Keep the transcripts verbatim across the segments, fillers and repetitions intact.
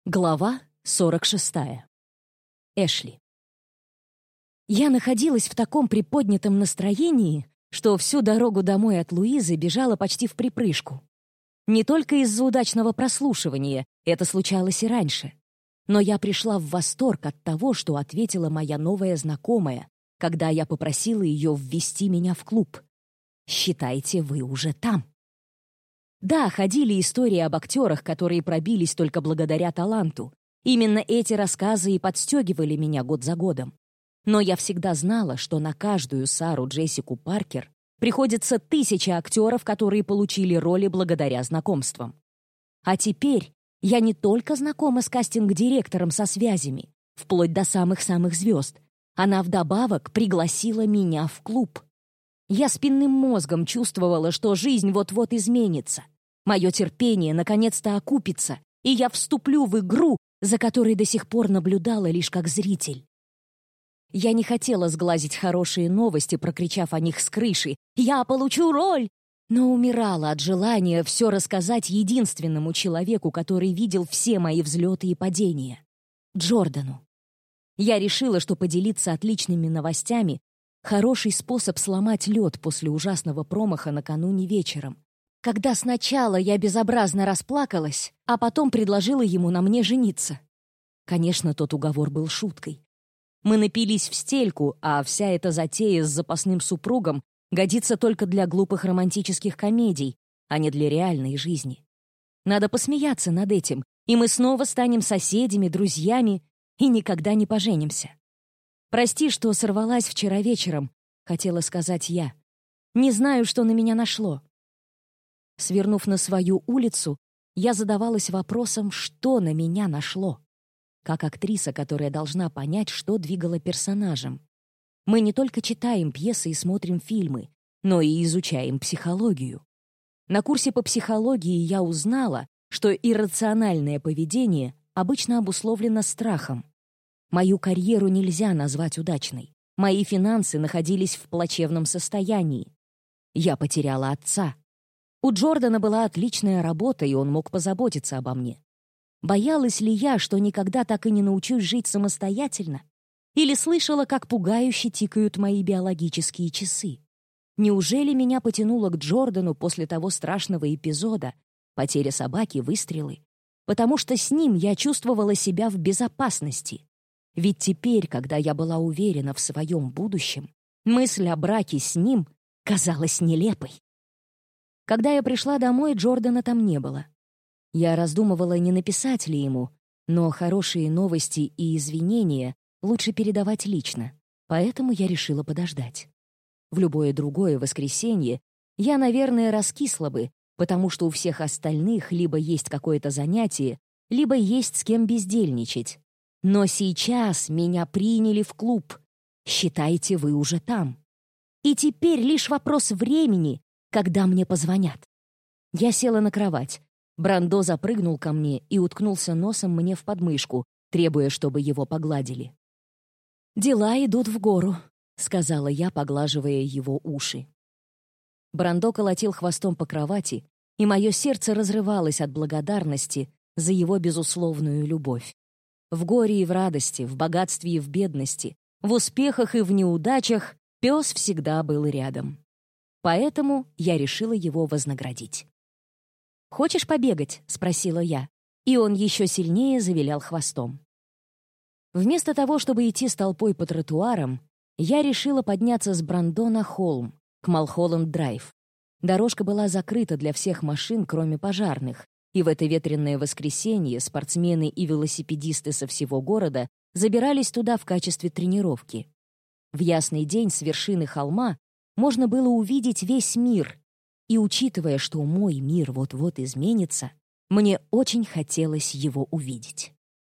Глава сорок шестая. Эшли. Я находилась в таком приподнятом настроении, что всю дорогу домой от Луизы бежала почти вприпрыжку. Не только из-за удачного прослушивания, это случалось и раньше. Но я пришла в восторг от того, что ответила моя новая знакомая, когда я попросила ее ввести меня в клуб. «Считайте, вы уже там». Да, ходили истории об актерах, которые пробились только благодаря таланту. Именно эти рассказы и подстегивали меня год за годом. Но я всегда знала, что на каждую Сару Джессику Паркер приходится тысяча актеров, которые получили роли благодаря знакомствам. А теперь я не только знакома с кастинг-директором со связями, вплоть до самых-самых звезд. Она вдобавок пригласила меня в клуб. Я спинным мозгом чувствовала, что жизнь вот-вот изменится. Мое терпение наконец-то окупится, и я вступлю в игру, за которой до сих пор наблюдала лишь как зритель. Я не хотела сглазить хорошие новости, прокричав о них с крыши «Я получу роль!», но умирала от желания все рассказать единственному человеку, который видел все мои взлеты и падения — Джордану. Я решила, что поделиться отличными новостями — хороший способ сломать лед после ужасного промаха накануне вечером, когда сначала я безобразно расплакалась, а потом предложила ему на мне жениться. Конечно, тот уговор был шуткой. Мы напились в стельку, а вся эта затея с запасным супругом годится только для глупых романтических комедий, а не для реальной жизни. Надо посмеяться над этим, и мы снова станем соседями, друзьями и никогда не поженимся. «Прости, что сорвалась вчера вечером», — хотела сказать я. «Не знаю, что на меня нашло». Свернув на свою улицу, я задавалась вопросом, что на меня нашло. Как актриса, которая должна понять, что двигало персонажем. Мы не только читаем пьесы и смотрим фильмы, но и изучаем психологию. На курсе по психологии я узнала, что иррациональное поведение обычно обусловлено страхом. Мою карьеру нельзя назвать удачной. Мои финансы находились в плачевном состоянии. Я потеряла отца. У Джордана была отличная работа, и он мог позаботиться обо мне. Боялась ли я, что никогда так и не научусь жить самостоятельно? Или слышала, как пугающе тикают мои биологические часы? Неужели меня потянуло к Джордану после того страшного эпизода, потеря собаки, выстрелы? Потому что с ним я чувствовала себя в безопасности. Ведь теперь, когда я была уверена в своем будущем, мысль о браке с ним казалась нелепой. Когда я пришла домой, Джордана там не было. Я раздумывала, не написать ли ему, но хорошие новости и извинения лучше передавать лично, поэтому я решила подождать. В любое другое воскресенье я, наверное, раскисла бы, потому что у всех остальных либо есть какое-то занятие, либо есть с кем бездельничать. Но сейчас меня приняли в клуб. Считайте, вы уже там. И теперь лишь вопрос времени, когда мне позвонят. Я села на кровать. Брандо запрыгнул ко мне и уткнулся носом мне в подмышку, требуя, чтобы его погладили. «Дела идут в гору», — сказала я, поглаживая его уши. Брандо колотил хвостом по кровати, и мое сердце разрывалось от благодарности за его безусловную любовь. В горе и в радости, в богатстве и в бедности, в успехах и в неудачах пес всегда был рядом. Поэтому я решила его вознаградить. «Хочешь побегать?» — спросила я, и он еще сильнее завилял хвостом. Вместо того, чтобы идти с толпой по тротуарам, я решила подняться с Брандо на холм, к Малхолланд-драйв. Дорожка была закрыта для всех машин, кроме пожарных, и в это ветреное воскресенье спортсмены и велосипедисты со всего города забирались туда в качестве тренировки. В ясный день с вершины холма можно было увидеть весь мир, и, учитывая, что мой мир вот-вот изменится, мне очень хотелось его увидеть.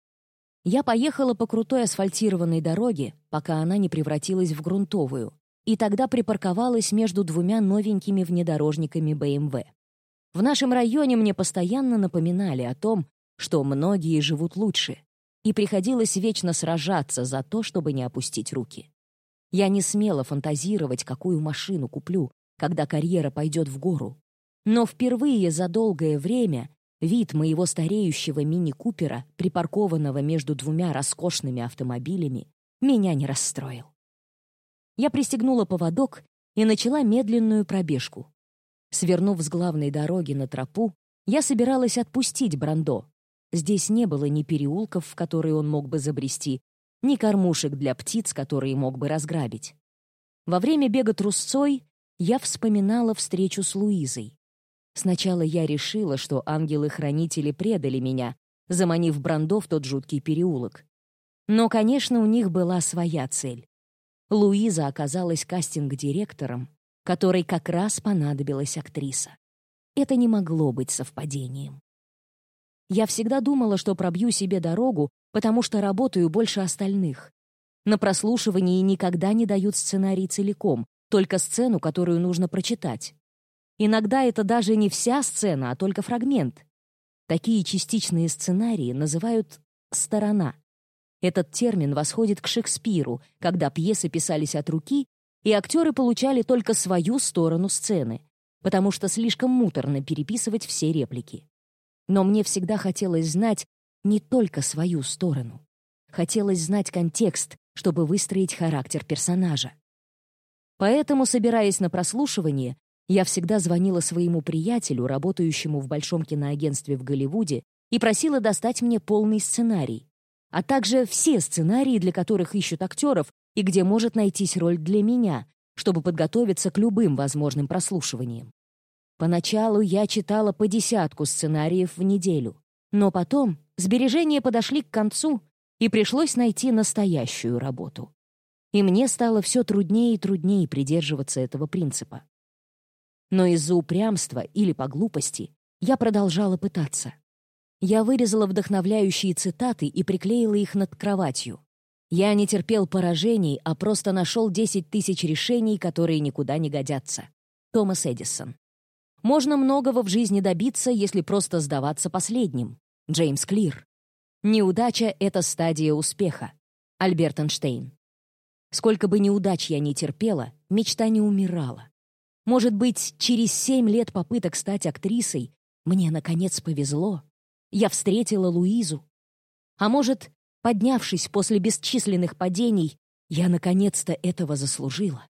Я поехала по крутой асфальтированной дороге, пока она не превратилась в грунтовую, и тогда припарковалась между двумя новенькими внедорожниками бэ эм вэ. В нашем районе мне постоянно напоминали о том, что многие живут лучше, и приходилось вечно сражаться за то, чтобы не опустить руки. Я не смела фантазировать, какую машину куплю, когда карьера пойдет в гору. Но впервые за долгое время Вид моего стареющего мини-купера, припаркованного между двумя роскошными автомобилями, меня не расстроил. Я пристегнула поводок и начала медленную пробежку. Свернув с главной дороги на тропу, я собиралась отпустить Брандо. Здесь не было ни переулков, в которые он мог бы забрести, ни кормушек для птиц, которые мог бы разграбить. Во время бега трусцой я вспоминала встречу с Луизой. Сначала я решила, что ангелы-хранители предали меня, заманив Брандо в тот жуткий переулок. Но, конечно, у них была своя цель. Луиза оказалась кастинг-директором, которой как раз понадобилась актриса. Это не могло быть совпадением. Я всегда думала, что пробью себе дорогу, потому что работаю больше остальных. На прослушивании никогда не дают сценарий целиком, только сцену, которую нужно прочитать. Иногда это даже не вся сцена, а только фрагмент. Такие частичные сценарии называют «сторона». Этот термин восходит к Шекспиру, когда пьесы писались от руки, и актеры получали только свою сторону сцены, потому что слишком муторно переписывать все реплики. Но мне всегда хотелось знать не только свою сторону. Хотелось знать контекст, чтобы выстроить характер персонажа. Поэтому, собираясь на прослушивание, я всегда звонила своему приятелю, работающему в большом киноагентстве в Голливуде, и просила достать мне полный сценарий, а также все сценарии, для которых ищут актеров и где может найтись роль для меня, чтобы подготовиться к любым возможным прослушиваниям. Поначалу я читала по десятку сценариев в неделю, но потом сбережения подошли к концу, и пришлось найти настоящую работу. И мне стало все труднее и труднее придерживаться этого принципа. Но из-за упрямства или по глупости я продолжала пытаться. Я вырезала вдохновляющие цитаты и приклеила их над кроватью. Я не терпел поражений, а просто нашел десять тысяч решений, которые никуда не годятся. Томас Эдисон. Можно многого в жизни добиться, если просто сдаваться последним. Джеймс Клир. Неудача — это стадия успеха. Альберт Эйнштейн. Сколько бы неудач я ни терпела, мечта не умирала. Может быть, через семь лет попыток стать актрисой мне, наконец, повезло. Я встретила Луизу. А может, поднявшись после бесчисленных падений, я, наконец-то, этого заслужила.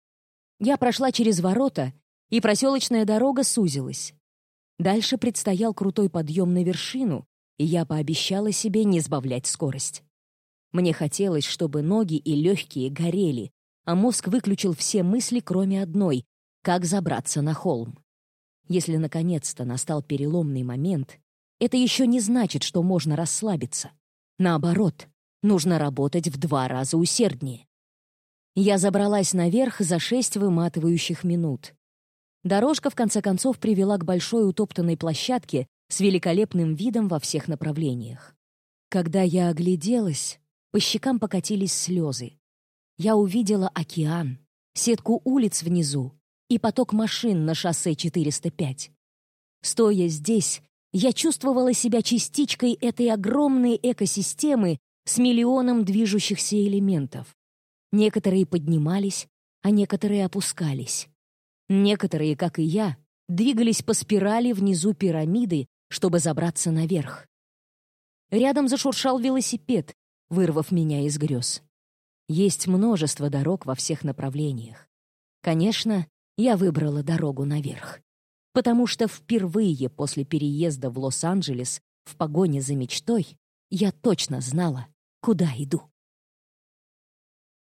Я прошла через ворота, и проселочная дорога сузилась. Дальше предстоял крутой подъем на вершину, и я пообещала себе не сбавлять скорость. Мне хотелось, чтобы ноги и легкие горели, а мозг выключил все мысли, кроме одной — как забраться на холм. Если наконец-то настал переломный момент, это еще не значит, что можно расслабиться. Наоборот, нужно работать в два раза усерднее. Я забралась наверх за шесть выматывающих минут. Дорожка, в конце концов, привела к большой утоптанной площадке с великолепным видом во всех направлениях. Когда я огляделась, по щекам покатились слезы. Я увидела океан, сетку улиц внизу и поток машин на шоссе четыреста пять. Стоя здесь, я чувствовала себя частичкой этой огромной экосистемы с миллионом движущихся элементов. Некоторые поднимались, а некоторые опускались. Некоторые, как и я, двигались по спирали внизу пирамиды, чтобы забраться наверх. Рядом зашуршал велосипед, вырвав меня из грез. Есть множество дорог во всех направлениях. Конечно, я выбрала дорогу наверх, потому что впервые после переезда в Лос-Анджелес в погоне за мечтой я точно знала, куда иду.